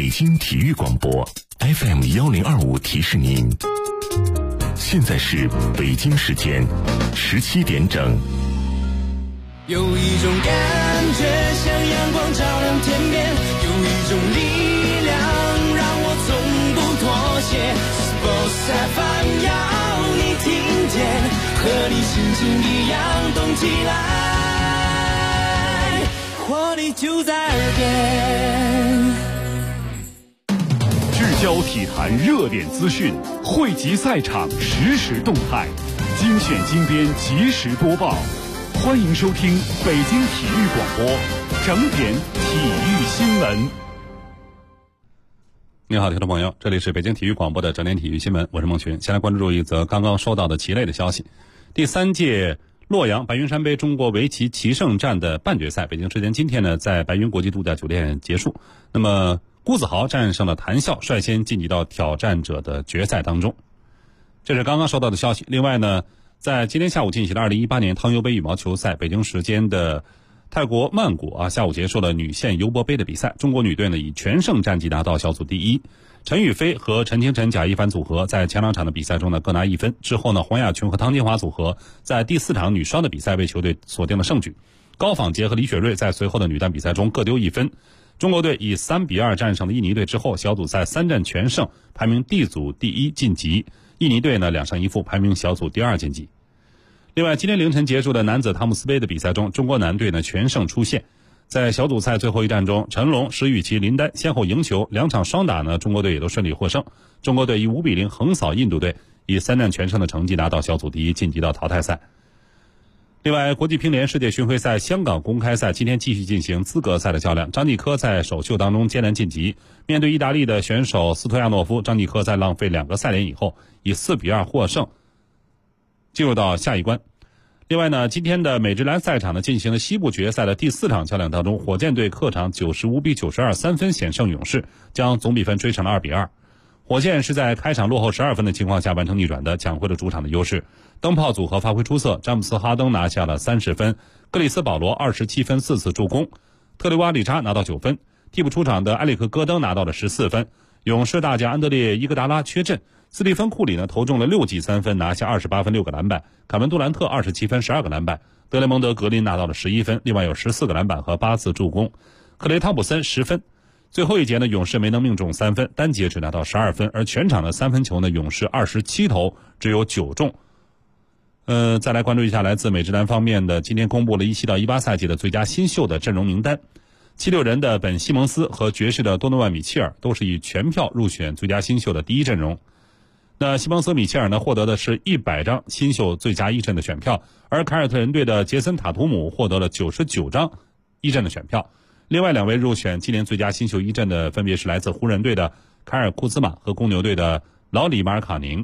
京体育广播 FM1025提示您，现在是北京时间17点整。 有一种感觉像阳光照亮天边，有一种力量让我从不妥协。Sports FM 要你听见，和你心情一样动起来，活力就在耳边。 聚焦体坛热点资讯，汇集赛场实时动态，精选精编及时播报。欢迎收听北京体育广播整点体育新闻。 你好，听众朋友，这里是北京体育广播的整点体育新闻，我是孟群。先来关注一则刚刚收到的棋类的消息。第3届洛阳白云山杯中国围棋棋圣战的半决赛，北京时间今天呢，在白云国际度假酒店结束。那么辜子豪战胜了谭笑，率先晋级到挑战者的决赛当中。这是刚刚收到的消息。另外呢，在今天下午进行的2018年汤尤杯羽毛球赛，北京时间的泰国曼谷下午结束了女线尤伯杯的比赛。中国女队呢以全胜战绩拿到小组第一。陈雨菲和陈清晨贾一凡组合在前2场的比赛中呢各拿1分。之后呢，黄雅琼和汤金华组合在第4场女双的比赛为球队锁定了胜局。高仿杰和李雪芮在随后的女单比赛中各丢1分。中国队以3-2战胜了印尼队之后，小组赛3战全胜，排名 D 组第1晋级。印尼队呢2胜1负，排名小组第2晋级。另外，今天凌晨结束的男子汤姆斯杯的比赛中，中国男队呢全胜出线。在小组赛最后一战中，陈龙、石宇奇、林丹先后赢球，2场双打呢，中国队也都顺利获胜。中国队以5-0横扫印度队，以3战全胜的成绩拿到小组第1，晋级到淘汰赛。另外，国际乒联世界巡回赛香港公开赛今天继续进行资格赛的较量。张继科在首秀当中艰难晋级，面对意大利的选手斯托亚诺夫，张继科在浪费2个赛点以后，以4-2获胜，进入到下一关。另外呢，今天的美职篮赛场呢进行了西部决赛的第4场较量当中，火箭队客场95-92，3分险胜勇士，将总比分追成了2-2。火箭是在开场落后12分的情况下完成逆转的，抢回了主场的优势。灯泡组合发挥出色，詹姆斯·哈登拿下了30分，克里斯·保罗27分4次助攻，特雷瓦·里查拿到9分，替补出场的埃里克·戈登拿到了14分。勇士大将安德烈·伊戈达拉缺阵，斯蒂芬·库里呢投中了6记3分，拿下28分6个篮板，凯文·杜兰特27分12个篮板，德雷蒙德·格林拿到了11分，另外有14个篮板和8次助攻，克雷·汤普森10分。最后一节呢，勇士没能命中3分，单节只拿到12分，而全场的3分球呢，勇士27投只有9中。再来关注一下来自美职篮方面的，今天公布了17到18赛季的最佳新秀的阵容名单。76人的本·西蒙斯和爵士的多诺万·米切尔都是以全票入选最佳新秀的第1阵容。那西蒙斯、米切尔呢获得的是100张新秀最佳1阵的选票，而凯尔特人队的杰森·塔图姆获得了99张1阵的选票。另外2位入选今年最佳新秀1阵的分别是来自湖人队的凯尔·库兹马和公牛队的劳里·马尔卡宁。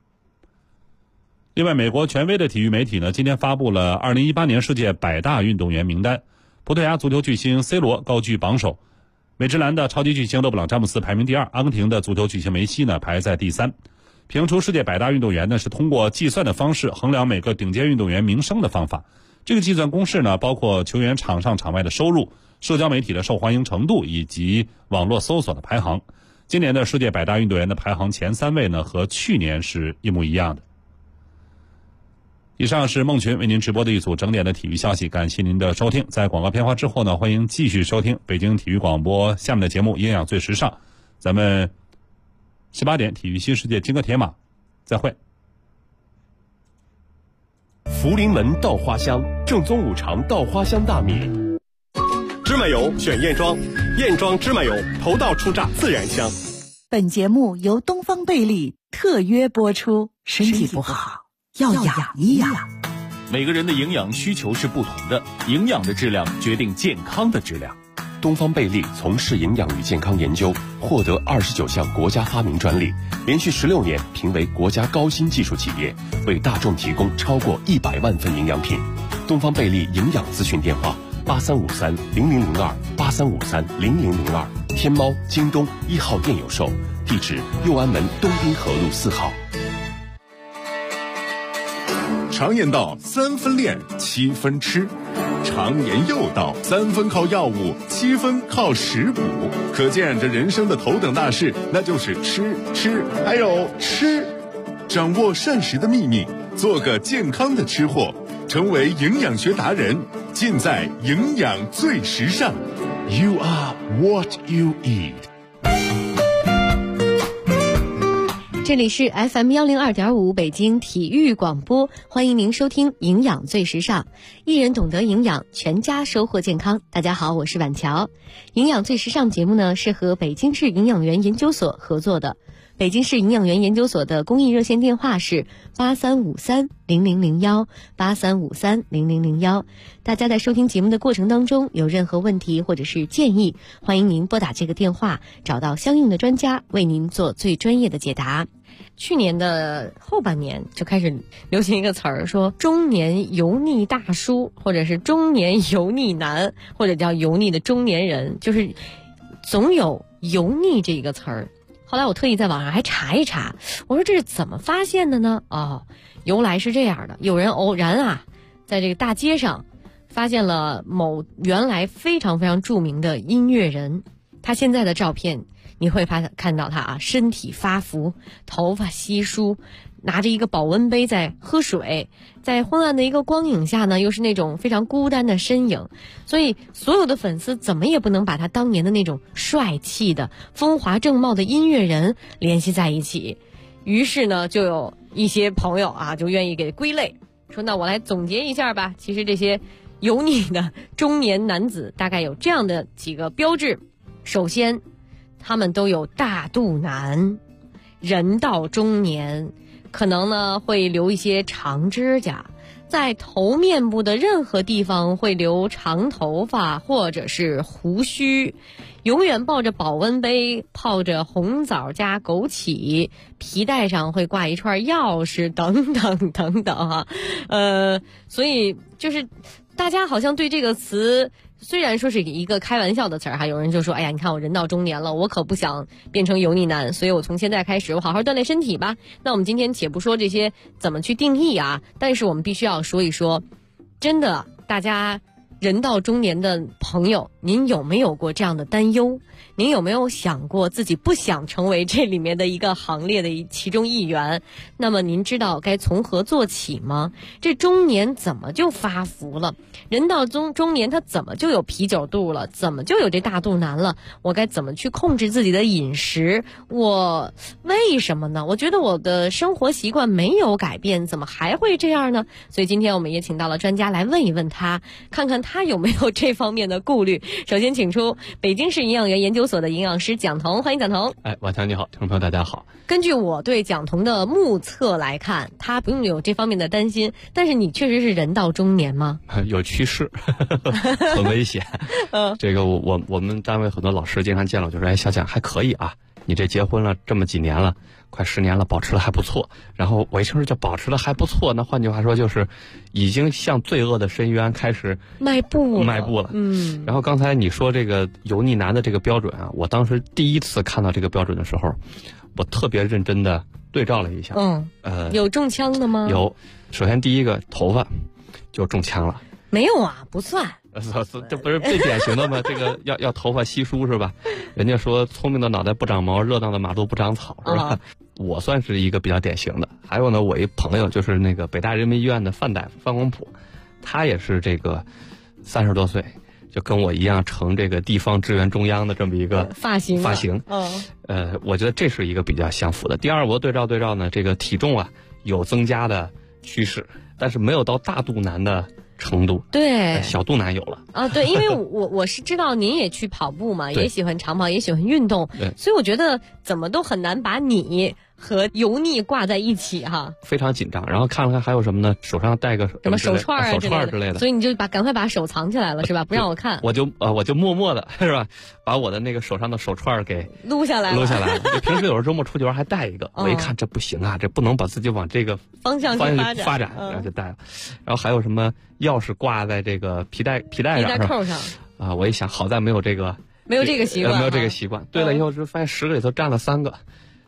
另外，美国权威的体育媒体呢今天发布了2018年世界100大运动员名单，葡萄牙足球巨星 C 罗高居榜首，美职篮的超级巨星勒布朗·詹姆斯排名第2，阿根廷的足球巨星梅西呢排在第3。评出世界100大运动员呢是通过计算的方式衡量每个顶尖运动员名声的方法。这个计算公式呢包括球员场上场外的收入、社交媒体的受欢迎程度以及网络搜索的排行。今年的世界100大运动员的排行前3位呢和去年是一模一样的。以上是孟群为您直播的一组整点的体育消息，感谢您的收听。在广告片花之后呢，欢迎继续收听北京体育广播下面的节目《营养最时尚》，咱们18点体育新世界金戈铁马再会。 福临门稻花香，正宗五常稻花香大米。芝麻油选燕庄，燕庄芝麻油头道出榨，自然香。 本节目由东方贝利特约播出。身体不好要养一养。 每个人的营养需求是不同的，营养的质量决定健康的质量。 东方贝利从事营养与健康研究，获得29项国家发明专利，连续16年评为国家高新技术企业，为大众提供超过100万份营养品。东方贝利营养咨询电话83530002，83530002，天猫、京东1号店有售，地址右安门东滨河路4号。 常言道3分练7分吃， 常年又到，3分靠药物，7分靠食补。可见这人生的头等大事，那就是吃，还有吃。掌握膳食的秘密，做个健康的吃货，成为营养学达人，尽在营养最时尚。You are what you eat。 这里是 FM102.5 北京体育广播，欢迎您收听营养最时尚，一人懂得营养，全家收获健康。大家好，我是婉乔。营养最时尚节目呢是和北京市营养员研究所合作的，北京市营养员研究所的公益热线电话是83530001 83530001。大家在收听节目的过程当中有任何问题或者是建议，欢迎您拨打这个电话，找到相应的专家为您做最专业的解答。去年的后半年就开始流行一个词儿，说中年油腻大叔，或者是中年油腻男，或者叫油腻的中年人，就是总有油腻这个词儿。后来我特意在网上还查一查，我说这是怎么发现的呢？由来是这样的，有人偶然在这个大街上发现了某原来非常非常著名的音乐人，他现在的照片你会看到他身体发福，头发稀疏，拿着一个保温杯在喝水，在昏暗的一个光影下呢，又是那种非常孤单的身影，所以所有的粉丝怎么也不能把他当年的那种帅气的风华正茂的音乐人联系在一起。于是呢，就有一些朋友就愿意给归类，说那我来总结一下吧。其实这些油腻的中年男子大概有这样的几个标志。首先，他们都有大肚腩，人到中年，可能呢会留一些长指甲，在头面部的任何地方会留长头发或者是胡须，永远抱着保温杯，泡着红枣加枸杞，皮带上会挂一串钥匙，等等等等所以就是大家好像对这个词虽然说是一个开玩笑的词儿有人就说，哎呀，你看我人到中年了，我可不想变成油腻男，所以我从现在开始我好好锻炼身体吧。那我们今天且不说这些怎么去定义但是我们必须要说一说，真的大家人到中年的朋友，您有没有过这样的担忧？您有没有想过自己不想成为这里面的一个行列的其中一员？那么您知道该从何做起吗？这中年怎么就发福了？人到中年他怎么就有啤酒肚了？怎么就有这大肚腩了？我该怎么去控制自己的饮食？我为什么呢？我觉得我的生活习惯没有改变，怎么还会这样呢？所以今天我们也请到了专家来问一问他，看看他有没有这方面的顾虑。首先请出北京市营养员研究所的营养师蒋彤，欢迎蒋彤。 婉强你好，听众朋友大家好。 根据我对蒋彤的目测来看，他不用有这方面的担心，但是你确实是人到中年吗？ 有趋势很危险这个我们单位很多老师经常见了我就说，小蒋还可以你这结婚了这么几年了，快10年了，保持的还不错。然后我一听说就保持的还不错，那换句话说就是已经向罪恶的深渊开始迈步了。然后刚才你说这个油腻男的这个标准我当时第一次看到这个标准的时候，我特别认真的对照了一下。 有中枪的吗？ 有。首先第一个，头发就中枪了。 没有不算。 这不是最典型的吗？这个要头发稀疏是吧？人家说聪明的脑袋不长毛，热闹的马路不长草是吧？我算是一个比较典型的。还有呢，我一朋友就是那个北大人民医院的范大夫范光谱，他也是这个30多岁，就跟我一样成这个地方支援中央的这么一个发型。我觉得这是一个比较相符的。第二，我对照呢，这个体重有增加的趋势，但是没有到大肚腩的程度。对，小肚腩有了对，因为我是知道您也去跑步嘛，也喜欢长跑，也喜欢运动，所以我觉得怎么都很难把你和油腻挂在一起非常紧张。然后看了看还有什么呢？手上戴个什么手串之类的， 所以你就赶快把手藏起来了是吧？不让我看。 我就默默的是吧，把我的那个手上的手串给撸下来了。 平时有时候周末出去玩还带一个，我一看这不行这不能把自己往这个方向去发展，然后就带了。然后还有什么钥匙挂在这个皮带扣上我一想好在没有这个习惯。对了，以后就发现10个里头占了3个。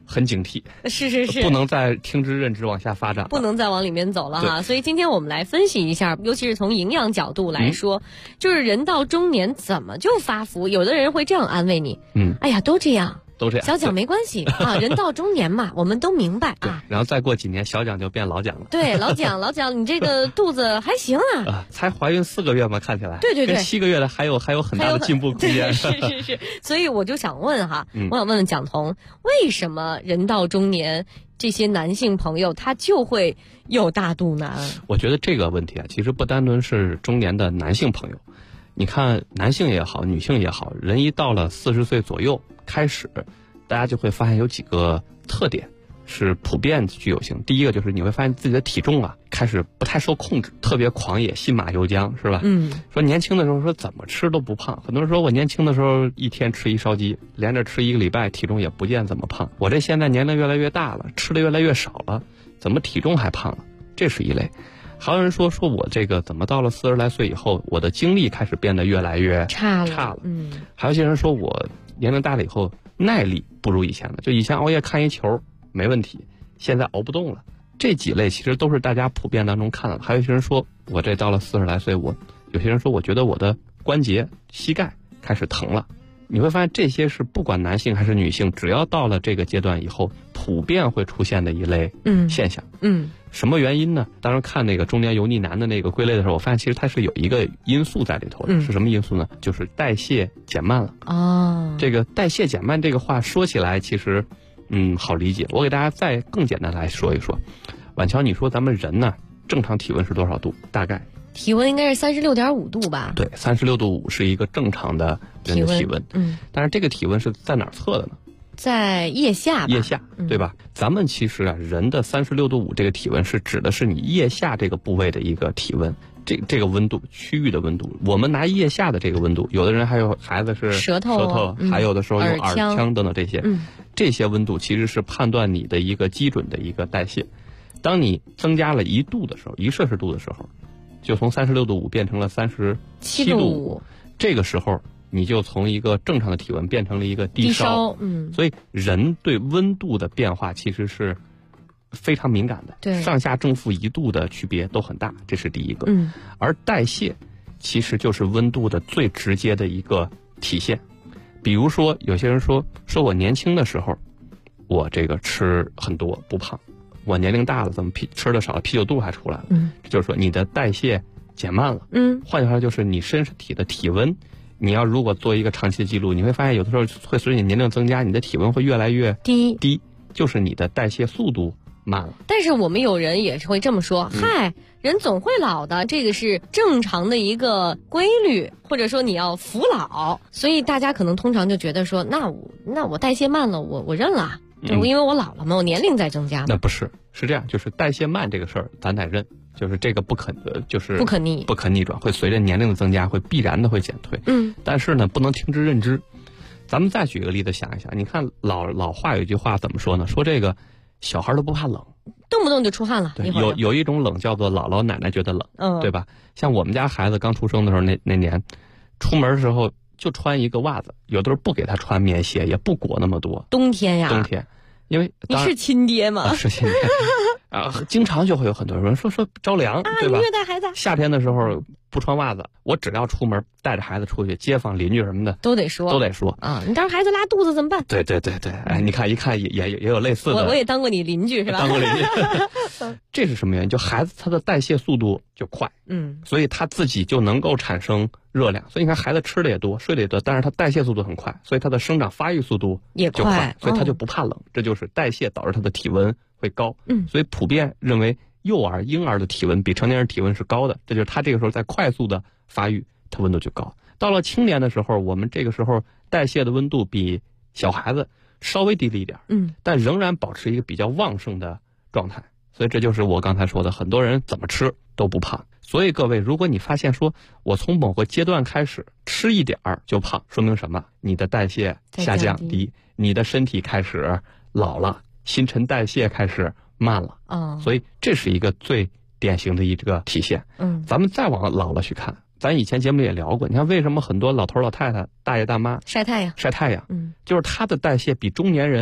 很警惕， 是， 不能再听之任之往下发展了， 不能再往里面走了哈。所以今天我们来分析一下，尤其是从营养角度来说，就是人到中年怎么就发福？有的人会这样安慰你，哎呀，都这样。小蒋没关系啊，人到中年嘛，我们都明白啊。 然后再过几年，小蒋就变老蒋了。 对，老蒋，你这个肚子还行啊。 才怀孕4个月嘛，看起来。 对， 跟7个月的还有很大的进步空间。 是。所以我就想问哈，我想问问蒋彤，为什么人到中年这些男性朋友他就会有大肚腩？ 我觉得这个问题啊，其实不单纯是中年的男性朋友，你看男性也好，女性也好，人一到了40岁左右开始，大家就会发现有几个特点是普遍具有性。第一个就是你会发现自己的体重啊开始不太受控制，特别狂野，信马由缰，是吧？说年轻的时候说怎么吃都不胖，很多人说我年轻的时候一天吃1烧鸡，连着吃1个礼拜，体重也不见怎么胖。我这现在年龄越来越大了，吃的越来越少了，怎么体重还胖了？这是一类。还有人说我这个怎么到了40来岁以后，我的精力开始变得越来越差了。还有些人说我年龄大了以后耐力不如以前了，就以前熬夜看一球没问题，现在熬不动了。这几类其实都是大家普遍当中看到的。还有一些人说我这到了40来岁，有些人说我觉得我的关节膝盖开始疼了。你会发现这些是不管男性还是女性，只要到了这个阶段以后普遍会出现的一类现象。什么原因呢？当时看那个中年油腻男的那个归类的时候，我发现其实它是有一个因素在里头的。是什么因素呢？就是代谢减慢了。这个代谢减慢这个话说起来其实好理解，我给大家再更简单来说一说。婉乔，你说咱们人呢正常体温是多少度？大概体温应该是36.5度吧？ 对，36.5度是一个正常的人的体温。但是这个体温是在哪儿测的呢？ 在腋下吧。 腋下，对吧？咱们其实啊，人的36.5度这个体温是指的是你腋下这个部位的一个体温，这个温度区域的温度。我们拿腋下的这个温度，有的人还有孩子是舌头， 还有的时候有耳腔等等这些，这些温度其实是判断你的一个基准的一个代谢。当你增加了1度的时候，1摄氏度的时候，就从36.5度变成了37.5度，这个时候你就从一个正常的体温变成了一个低烧。所以人对温度的变化其实是非常敏感的， 对， 上下正负1度的区别都很大，这是第一个。而代谢其实就是温度的最直接的一个体现。比如说有些人说我年轻的时候我这个吃很多不胖，我年龄大了怎么吃的少了，啤酒肚还出来了。就是说你的代谢减慢了。换句话说就是你身体的体温，你要如果做一个长期的记录，你会发现有的时候会随着你年龄增加，你的体温会越来越低，就是你的代谢速度慢了。 但是我们有人也是会这么说，嗨，人总会老的，这个是正常的一个规律，或者说你要服老，所以大家可能通常就觉得说，那我代谢慢了，我认了，就因为我老了嘛，我年龄在增加嘛。 那不是这样，就是代谢慢这个事儿咱得认，就是这个不可逆转，会随着年龄的增加会必然的会减退。但是呢不能听之任之。咱们再举个例子想一想，你看老话有一句话怎么说呢？说这个小孩都不怕冷， 动不动就出汗了。 有一种冷叫做姥姥奶奶觉得冷，对吧？像我们家孩子刚出生的时候那年，出门的时候就穿一个袜子，有的时候不给他穿棉鞋，也不裹那么多。 冬天， 因为你是亲爹吗？ 是亲爹经常就会有很多人说着凉，对吧？ 虐待孩子。 夏天的时候不穿袜子，我只要出门带着孩子出去，街坊邻居什么的都得说啊！你当时孩子拉肚子怎么办？ 对，哎，你看一看也有类似的。 我也当过你邻居是吧？ 当过邻居。这是什么原因？就孩子他的代谢速度就快，所以他自己就能够产生热量。所以你看孩子吃的也多，睡的也多，但是他代谢速度很快，所以他的生长发育速度也快，所以他就不怕冷。这就是代谢导致他的体温会高。所以普遍认为婴儿的体温比成年人体温是高的，这就是他这个时候在快速的发育，他温度就高。到了青年的时候，我们这个时候代谢的温度比小孩子稍微低了一点，但仍然保持一个比较旺盛的状态。所以这就是我刚才说的，很多人怎么吃都不胖。所以各位，如果你发现说我从某个阶段开始吃一点儿就胖，说明什么？你的代谢下降低，你的身体开始老了，新陈代谢开始慢了。所以这是一个最典型的一个体现。咱们再往老了去看，咱以前节目里也聊过，你看为什么很多老头老太太、大爷大妈晒太阳，就是他的代谢比中年人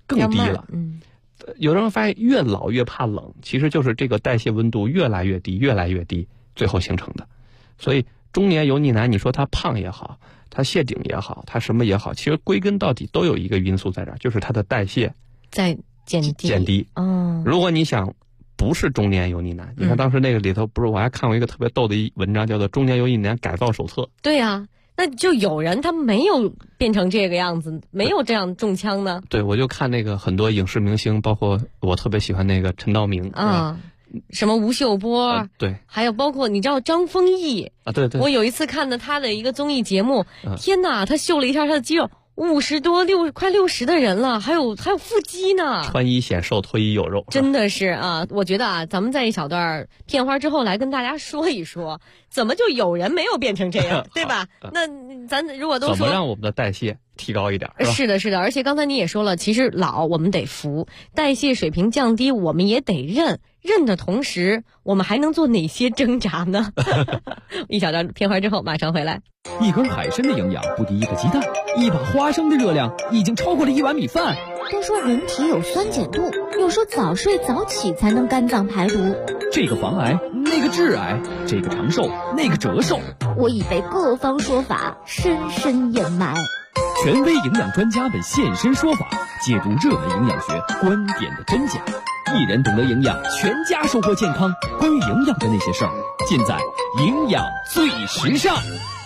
更低了。有人发现越老越怕冷，其实就是这个代谢温度越来越低，越来越低，最后形成的。所以中年油腻男，你说他胖也好，他谢顶也好，他什么也好，其实归根到底都有一个因素在这儿，就是他的代谢在减低。 如果你想不是中年油腻男，你看当时那个里头不是我还看过一个特别逗的一文章，叫做《中年油腻男改造手册》。 对啊，那就有人他没有变成这个样子，没有这样中枪呢。 对，我就看那个很多影视明星，包括我特别喜欢那个陈道明啊， 什么吴秀波， 对， 还有包括你知道张丰毅啊，对， 我有一次看的他的一个综艺节目，天哪，他秀了一下他的肌肉。50多快60的人了，还有腹肌呢。 穿衣显瘦，脱衣有肉， 真的是啊！我觉得啊，咱们在一小段片花之后来跟大家说一说，怎么就有人没有变成这样，对吧？那咱如果都说怎么让我们的代谢提高一点？ 是的，而且刚才你也说了，其实老我们得服，代谢水平降低我们也得认的同时，我们还能做哪些挣扎呢？一小段片花之后马上回来。 一根海参的营养不敌一个鸡蛋，一把花生的热量已经超过了1碗米饭。 都说人体有酸碱度，又说早睡早起才能肝脏排毒。 这个防癌，那个致癌，这个长寿，那个折寿。 我已被各方说法深深掩埋。 权威营养专家们现身说法，解读热门营养学观点的真假。一人懂得营养，全家收获健康。关于营养的那些事儿，尽在营养最时尚。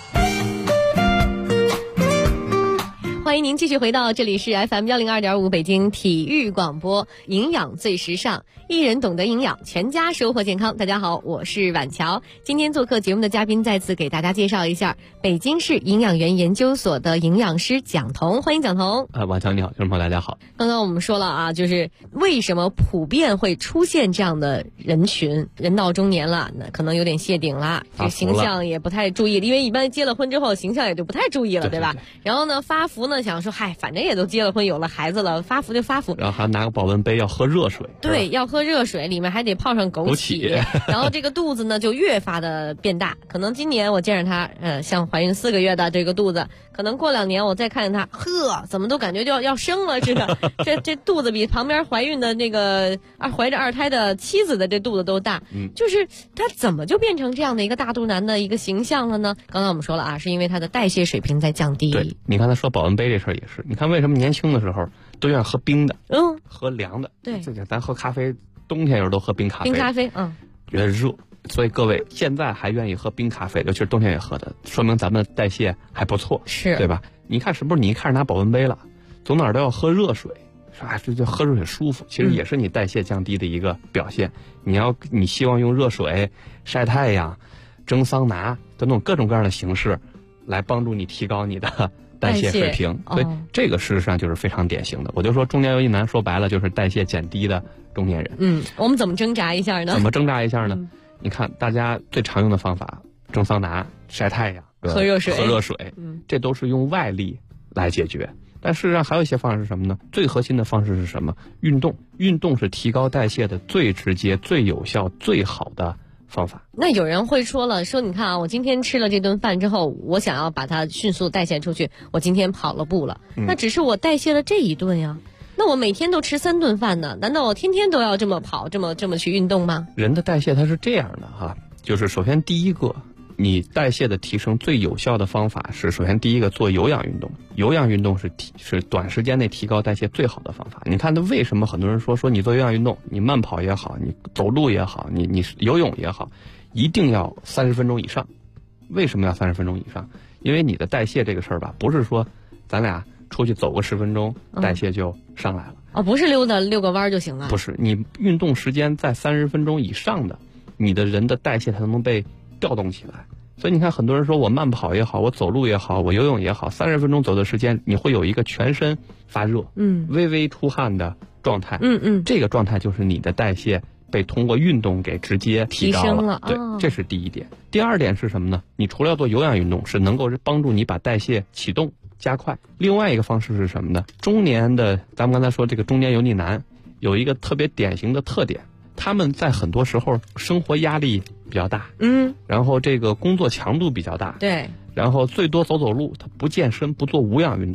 欢迎您继续回到这里是 FM102.5 北京体育广播，营养最时尚，一人懂得营养，全家收获健康。大家好，我是婉乔。今天做客节目的嘉宾再次给大家介绍一下北京市营养园研究所的营养师蒋彤，欢迎蒋彤。 婉乔你好，听众朋友大家好。 刚刚我们说了啊，就是为什么普遍会出现这样的人群，人到中年了，那可能有点谢顶了，这形象也不太注意，因为一般结了婚之后形象也就不太注意了，对吧？然后呢，发福呢想说，嗨，反正也都结了婚有了孩子了，发福就发福， 然后还拿个保温杯要喝热水， 对，要喝热水，里面还得泡上枸杞然后这个肚子呢就越发的变大，可能今年我见着她像怀孕4个月的这个肚子，可能过2年我再看见她，怎么都感觉就要生了似的这肚子比旁边怀孕的那个怀着2胎的妻子的这肚子都大，就是她怎么就变成这样的一个大肚腩的一个形象了呢？刚才我们说了啊，是因为她的代谢水平在降低。 对，你刚才说保温杯这事儿也是，你看为什么年轻的时候都愿意喝冰的，喝凉的， 对， 这个咱喝咖啡，冬天有时候都喝冰咖啡，觉得热，所以各位现在还愿意喝冰咖啡，尤其是冬天也喝的，说明咱们的代谢还不错， 是对吧？你看是不是你一开始拿保温杯了，走哪儿都要喝热水，这喝热水舒服，其实也是你代谢降低的一个表现。你希望用热水、晒太阳、蒸桑拿等等各种各样的形式来帮助你提高你的代谢水平，所以这个事实上就是非常典型的。我就说中年油腻男说白了就是代谢减低的中年人。 我们怎么挣扎一下呢？ 怎么挣扎一下呢？你看大家最常用的方法，蒸桑拿、晒太阳、 喝热水， 这都是用外力来解决。但事实上还有一些方式是什么呢？最核心的方式是什么？运动。运动是提高代谢的最直接、最有效、最好的方法。 那有人会说你看啊，我今天吃了这顿饭之后，我想要把它迅速代谢出去，我今天跑了步了，那只是我代谢了这一顿呀。那我每天都吃3顿饭呢，难道我天天都要这么跑，这么去运动吗？ 人的代谢它是这样的哈，就是首先第一个，你代谢的提升最有效的方法是，首先第一个做有氧运动。有氧运动是短时间内提高代谢最好的方法。你看那为什么很多人说你做有氧运动，你慢跑也好，你走路也好，你游泳也好，一定要30分钟以上。为什么要30分钟以上？因为你的代谢这个事儿吧，不是说咱俩出去走个10分钟，代谢就上来了。 不是溜个弯就行了。 不是，你运动时间在30分钟以上的，你的人的代谢才能被调动起来。所以你看很多人说我慢跑也好，我走路也好，我游泳也好，30分钟左右的时间，你会有一个全身发热，微微出汗的状态，这个状态就是你的代谢被通过运动给直接提高了。对，这是第一点。第二点是什么呢？你除了要做有氧运动，是能够帮助你把代谢启动加快。另外一个方式是什么呢？中年的，咱们刚才说这个中年油腻男有一个特别典型的特点，他们在很多时候生活压力比较大，然后这个工作强度比较大， 对， 然后最多走走路，他不健身，不做无氧运动，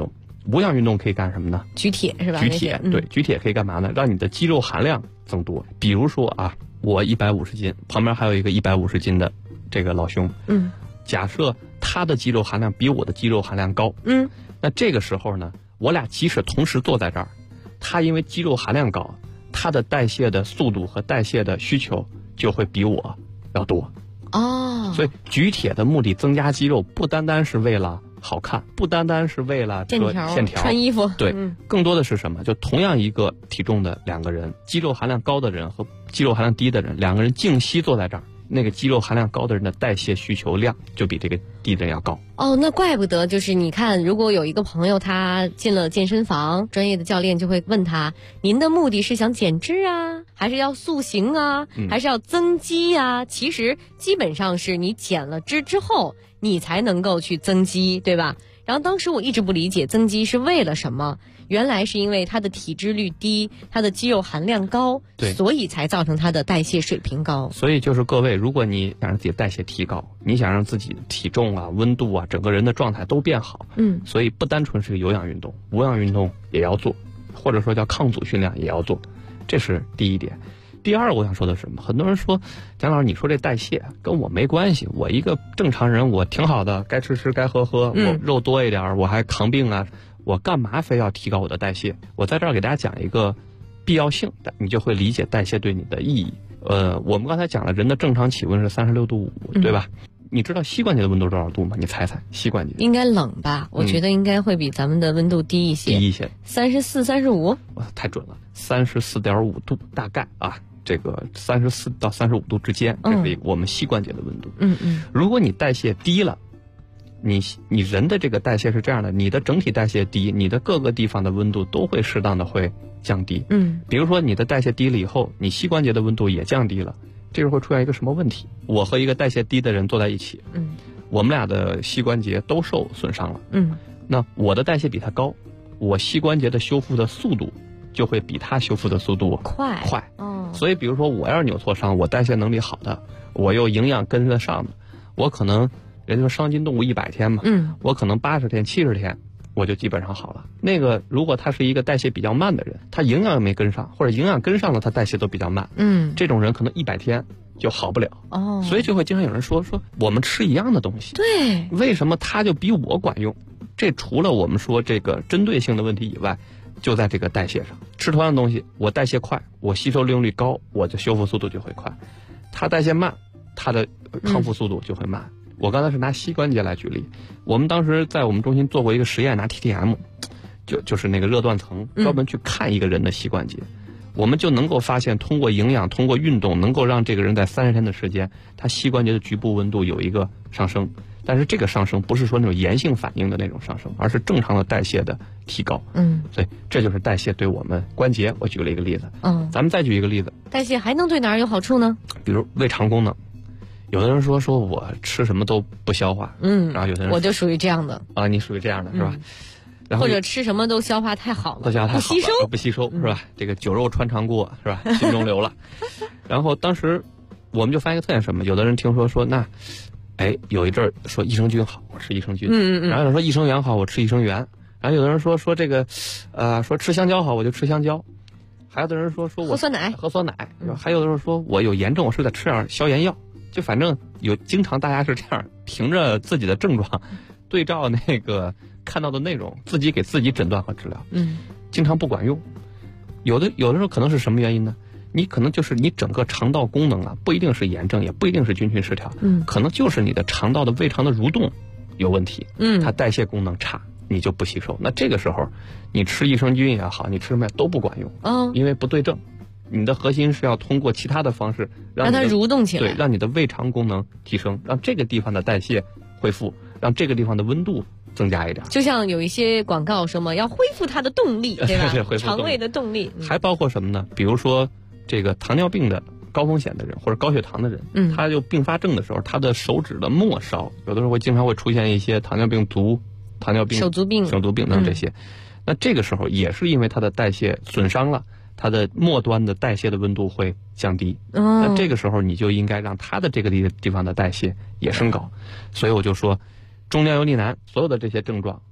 无氧运动可以干什么呢？ 举铁是吧？ 举铁，对，举铁可以干嘛呢？让你的肌肉含量增多。比如说啊，我150斤，旁边还有一个150斤的这个老兄，假设他的肌肉含量比我的肌肉含量高，那这个时候呢，我俩即使同时坐在这儿，他因为肌肉含量高，他的代谢的速度和代谢的需求就会比我要多。所以举铁的目的增加肌肉，不单单是为了好看，不单单是为了线条穿衣服， 对，更多的是什么？就同样一个体重的两个人，肌肉含量高的人和肌肉含量低的人，两个人静息坐在这儿，那个肌肉含量高的人的代谢需求量就比这个低的人要高。 那怪不得，就是你看，如果有一个朋友他进了健身房，专业的教练就会问他，您的目的是想减脂啊，还是要塑形啊，还是要增肌啊？其实基本上是你减了脂之后，你才能够去增肌，对吧？然后当时我一直不理解增肌是为了什么，原来是因为他的体脂率低，他的肌肉含量高， 对， 所以才造成他的代谢水平高。 所以就是各位，如果你想让自己代谢提高，你想让自己体重啊、温度啊、整个人的状态都变好，所以不单纯是个有氧运动，无氧运动也要做，或者说叫抗阻训练也要做，这是第一点。第二，我想说的是什么？很多人说，蒋老师，你说这代谢跟我没关系，我一个正常人，我挺好的，该吃吃，该喝喝，我肉多一点，我还扛病啊，我干嘛非要提高我的代谢？我在这儿给大家讲一个必要性，你就会理解代谢对你的意义。我们刚才讲了，人的正常体温是36度5，对吧？你知道膝关节的温度多少度吗？你猜猜，膝关节应该冷吧？我觉得应该会比咱们的温度低一些， 低一些 ，34、35， 太准了，34.5度，大概啊。这个34到35度之间，这是我们膝关节的温度。如果你代谢低了，你人的这个代谢是这样的，你的整体代谢低，你的各个地方的温度都会适当的会降低。比如说你的代谢低了以后，你膝关节的温度也降低了，这时候会出现一个什么问题？我和一个代谢低的人坐在一起，我们俩的膝关节都受损伤了。那我的代谢比他高，我膝关节的修复的速度就会比他修复的速度快。所以比如说我要是扭挫伤，我代谢能力好的，我又营养跟得上的，我可能人家说伤筋动骨100天嘛，我可能80天70天我就基本上好了。那个如果他是一个代谢比较慢的人，他营养没跟上，或者营养跟上了，他代谢都比较慢，这种人可能100天就好不了。所以就会经常有人说我们吃一样的东西， 对， 为什么他就比我管用？这除了我们说这个针对性的问题以外，就在这个代谢上。吃同样的东西，我代谢快，我吸收利用率高，我的修复速度就会快。他代谢慢，他的康复速度就会慢。我刚才是拿膝关节来举例，我们当时在我们中心做过一个实验，拿 TTM， 就是那个热断层，专门去看一个人的膝关节，我们就能够发现，通过营养，通过运动，能够让这个人在30天的时间，他膝关节的局部温度有一个上升。但是这个上升不是说那种炎性反应的那种上升，而是正常的代谢的提高。所以这就是代谢对我们关节。我举了一个例子。咱们再举一个例子， 代谢还能对哪儿有好处呢？ 比如胃肠功能，有的人说我吃什么都不消化，然后有的人我就属于这样的啊，你属于这样的是吧？然后或者吃什么都消化太好了， 不吸收是吧？这个酒肉穿肠过是吧？心中留了。然后当时我们就发现一个特点，什么？有的人听说那。有一阵儿说益生菌好，我吃益生菌，然后有人说益生元好，我吃益生元，然后有的人说这个，说吃香蕉好，我就吃香蕉，还有的人说我喝酸奶， 还有的人说我有炎症，我是得吃点消炎药，就反正经常大家是这样，凭着自己的症状，对照那个看到的内容，自己给自己诊断和治疗，经常不管用，有的时候可能是什么原因呢？你可能就是你整个肠道功能啊，不一定是炎症，也不一定是菌群失调，可能就是你的肠道的胃肠的蠕动有问题，它代谢功能差，你就不吸收。那这个时候，你吃益生菌也好，你吃什么都不管用，因为不对症。你的核心是要通过其他的方式让它蠕动起来， 对，让你的胃肠功能提升，让这个地方的代谢恢复，让这个地方的温度增加一点。 就像有一些广告说嘛，要恢复它的动力，对吧？肠胃的动力， 还包括什么呢？比如说。这个糖尿病的高风险的人或者高血糖的人，他就并发症的时候，他的手指的末梢有的时候经常会出现一些糖尿病足、糖尿病、 手足病等这些。那这个时候也是因为他的代谢损伤了，他的末端的代谢的温度会降低。那这个时候你就应该让他的这个地方的代谢也升高。所以我就说，中焦油腻男所有的这些症状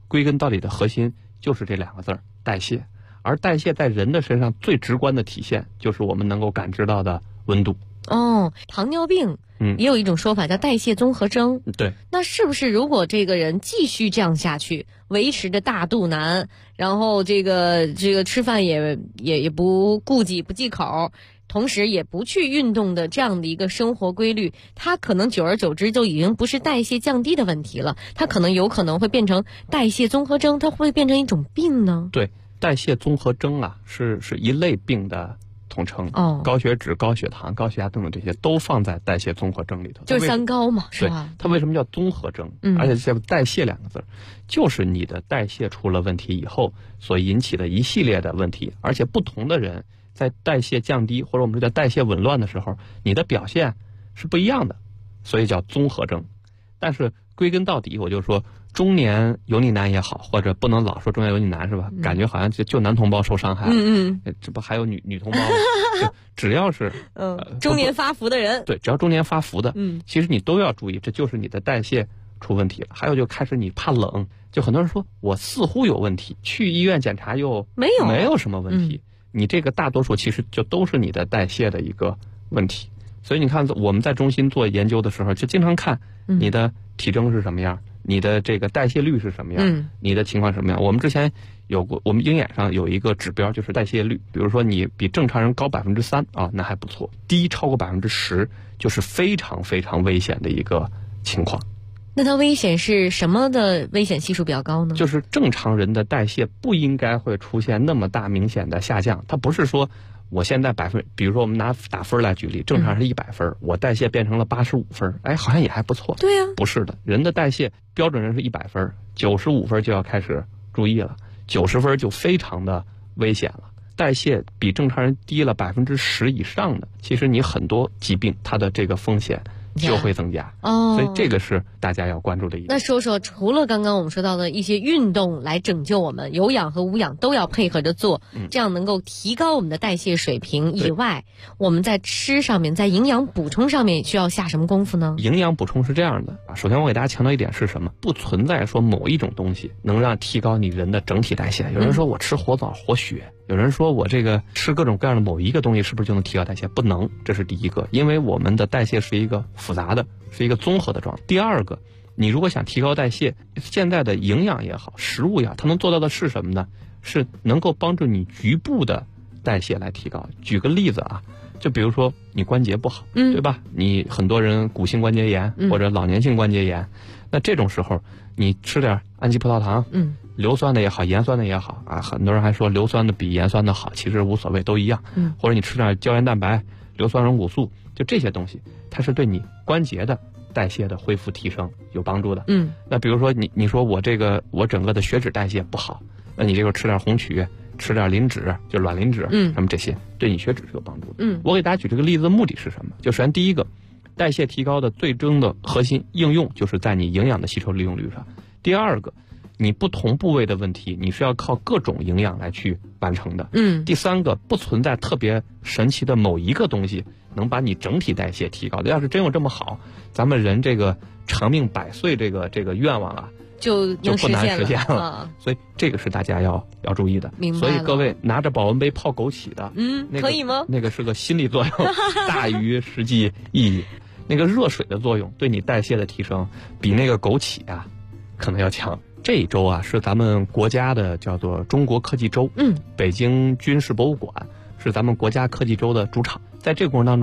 归根到底的核心就是这2个字儿代谢。而代谢在人的身上最直观的体现就是我们能够感知到的温度。 糖尿病也有一种说法叫代谢综合征。 对， 那是不是如果这个人继续这样下去，维持着大肚腩，然后这个吃饭也不顾忌不忌口，同时也不去运动的这样的一个生活规律，它可能久而久之就已经不是代谢降低的问题了，它有可能会变成代谢综合征，它会变成一种病呢？ 对，代谢综合征啊是一类病的统称。高血脂、高血糖、高血压等等这些都放在代谢综合征里头， 就是3高嘛，是吧？ 对，它为什么叫综合征？而且叫代谢2个字，就是你的代谢出了问题以后所引起的一系列的问题，而且不同的人在代谢降低或者我们说叫代谢紊乱的时候，你的表现是不一样的，所以叫综合征。但是归根到底，我就说中年油腻男也好，或者不能老说中年油腻男是吧？感觉好像就男同胞受伤害了。这不还有女同胞吗？只要是中年发福的人， 对，只要中年发福的，其实你都要注意，这就是你的代谢出问题了。还有就开始你怕冷，就很多人说我似乎有问题，去医院检查又没有什么问题。你这个大多数其实就都是你的代谢的一个问题。所以你看我们在中心做研究的时候，就经常看你的体征是什么样，你的这个代谢率是什么样，你的情况是什么样。我们之前有过，我们鹰眼上有一个指标，就是代谢率。比如说你比正常人高3%啊，那还不错；低超过10%，就是非常非常危险的一个情况。 那它危险是什么的危险系数比较高呢？ 就是正常人的代谢不应该会出现那么大明显的下降。它不是说我现在比如说我们拿打分来举例，正常是100分，我代谢变成了85分，好像也还不错。 对呀， 不是的，人的代谢标准人是100分，95分就要开始注意了，90分就非常的危险了。代谢比正常人低了10%以上的，其实你很多疾病它的这个风险就会增加。所以这个是大家要关注的一点。 那说说除了刚刚我们说到的一些运动来拯救我们，有氧和无氧都要配合着做，这样能够提高我们的代谢水平以外，我们在吃上面，在营养补充上面需要下什么功夫呢？ 营养补充是这样的首先我给大家强调一点是什么？不存在说某一种东西能让提高你人的整体代谢。有人说我吃活枣活血，有人说我这个吃各种各样的某一个东西是不是就能提高代谢？不能，这是第一个，因为我们的代谢是一个复杂的，是一个综合的状态。第二个，你如果想提高代谢，现在的营养也好，食物也好，它能做到的是什么呢？是能够帮助你局部的代谢来提高。举个例子就比如说你关节不好，对吧？你很多人骨性关节炎或者老年性关节炎，那这种时候你吃点氨基葡萄糖，硫酸的也好，盐酸的也好很多人还说硫酸的比盐酸的好，其实无所谓，都一样。或者你吃点胶原蛋白、硫酸溶骨素，就这些东西，它是对你关节的代谢的恢复提升有帮助的。那比如说你说我整个的血脂代谢不好，那你这个吃点红曲，吃点磷脂，就卵磷脂，什么这些对你血脂是有帮助的。我给大家举这个例子的目的是什么？就首先第一个，代谢提高的最终的核心应用就是在你营养的吸收利用率上。第二个，你不同部位的问题，你是要靠各种营养来去完成的。第三个，不存在特别神奇的某一个东西能把你整体代谢提高的。要是真有这么好，咱们人这个长命100岁这个愿望就不难实现了。所以这个是大家要注意的。 明白了。 所以各位拿着保温杯泡枸杞的， 可以吗？ 那个是个心理作用大于实际意义。那个热水的作用对你代谢的提升比那个枸杞可能要强。这一周是咱们国家的叫做中国科技周，北京军事博物馆是咱们国家科技周的主场。在这个过程当中